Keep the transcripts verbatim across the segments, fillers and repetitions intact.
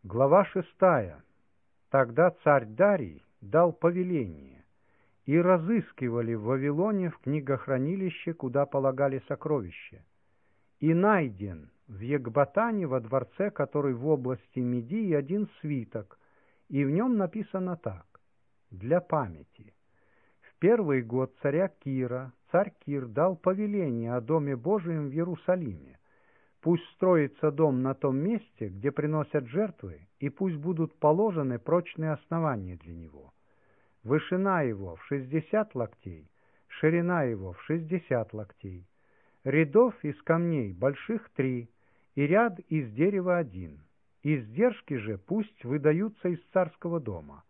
Глава шестая. Тогда царь Дарий дал повеление, и разыскивали в Вавилоне в книгохранилище, куда полагали сокровища. И найден в Екбатане во дворце, который в области Медии, один свиток, и в нем написано так: «Для памяти. В первый год царя Кира царь Кир дал повеление о Доме Божием в Иерусалиме. Пусть строится дом на том месте, где приносят жертвы, и пусть будут положены прочные основания для него. Вышина его в шестьдесят локтей, ширина его в шестьдесят локтей. Рядов из камней больших три, и ряд из дерева один. Издержки же пусть выдаются из царского дома.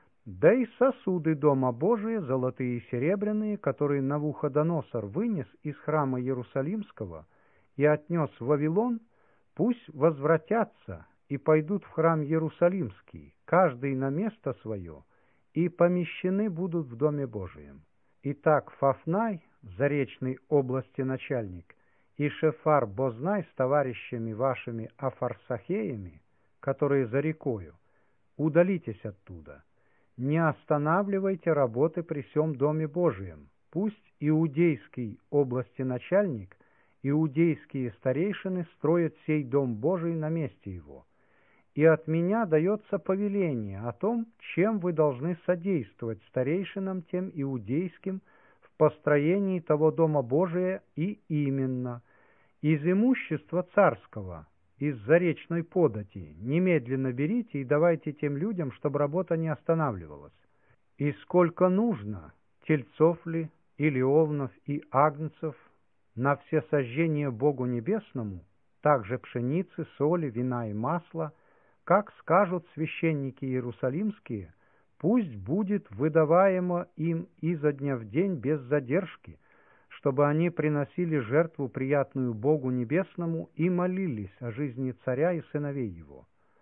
Да и сосуды дома Божия, золотые и серебряные, которые Навуходоносор вынес из храма Иерусалимского и отнес в Вавилон, пусть возвратятся и пойдут в храм Иерусалимский, каждый на место свое, и помещены будут в Доме Божием. Итак, Фафнай, заречной области начальник, и Шефар Бознай с товарищами вашими Афарсахеями, которые за рекою, удалитесь оттуда. Не останавливайте работы при сем Доме Божием. Пусть иудейский области начальник, иудейские старейшины строят сей Дом Божий на месте его. И от меня дается повеление о том, чем вы должны содействовать старейшинам тем иудейским в построении того Дома Божия, и именно из имущества царского, из заречной подати, немедленно берите и давайте тем людям, чтобы работа не останавливалась. И сколько нужно, тельцов ли, или овнов и агнцев, на все сожжения Богу Небесному, также пшеницы, соли, вина и масла, как скажут священники иерусалимские, пусть будет выдаваемо им изо дня в день без задержки, чтобы они приносили жертву приятную Богу Небесному и молились о жизни царя и сыновей его.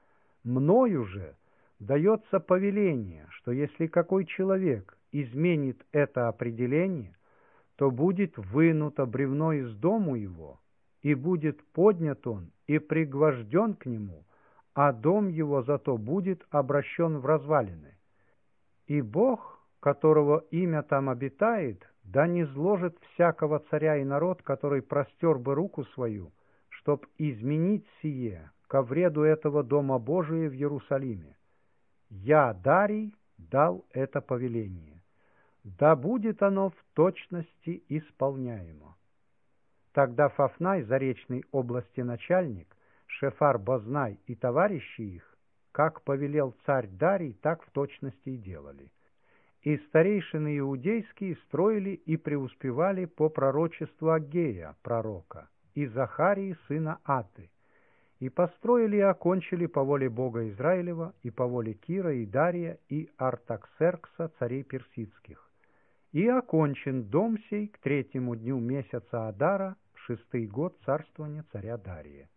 Мною же дается повеление, что если какой человек изменит это определение, то будет вынуто бревно из дому его, и будет поднят он и пригвожден к нему, а дом его зато будет обращен в развалины. И Бог, которого имя там обитает, да не зложит всякого царя и народ, который простер бы руку свою, чтоб изменить сие ко вреду этого Дома Божия в Иерусалиме. Я, Дарий, дал это повеление. Да будет оно в точности исполняемо». Тогда Фафнай, заречной области начальник, Шефар Бознай и товарищи их, как повелел царь Дарий, так в точности и делали. И старейшины иудейские строили и преуспевали по пророчеству Аггея, пророка, и Захарии, сына Аты, и построили и окончили по воле Бога Израилева и по воле Кира и Дария и Артаксеркса, царей персидских. И окончен дом сей к третьему дню месяца Адара, в шестый год царствования царя Дария.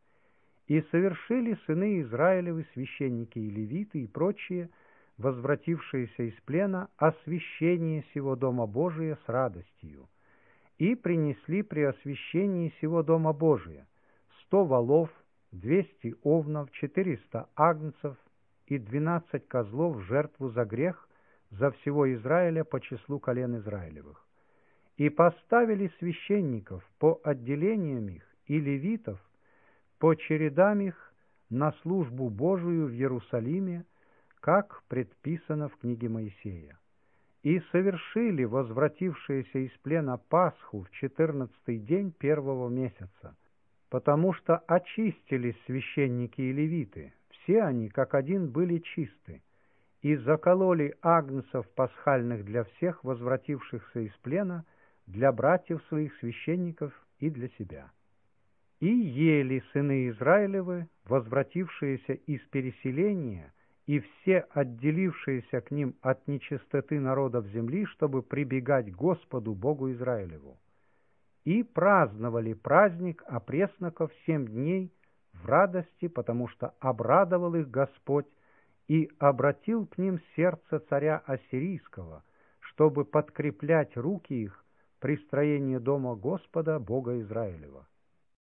И совершили сыны Израилевы, священники и левиты и прочие, возвратившиеся из плена, освящение сего Дома Божия с радостью. И принесли при освящении сего Дома Божия сто волов, двести овнов, четыреста агнцев и двенадцать козлов в жертву за грех за всего Израиля по числу колен Израилевых. И поставили священников по отделениям их и левитов по чередам их на службу Божию в Иерусалиме, как предписано в книге Моисея. И совершили возвратившиеся из плена Пасху в четырнадцатый день первого месяца, потому что очистились священники и левиты, все они как один были чисты, и закололи агнцев пасхальных для всех возвратившихся из плена, для братьев своих священников и для себя. И ели сыны Израилевы, возвратившиеся из переселения, и все отделившиеся к ним от нечистоты народов земли, чтобы прибегать к Господу Богу Израилеву. И праздновали праздник опресноков семь дней в радости, потому что обрадовал их Господь и обратил к ним сердце царя Ассирийского, чтобы подкреплять руки их при строении дома Господа Бога Израилева.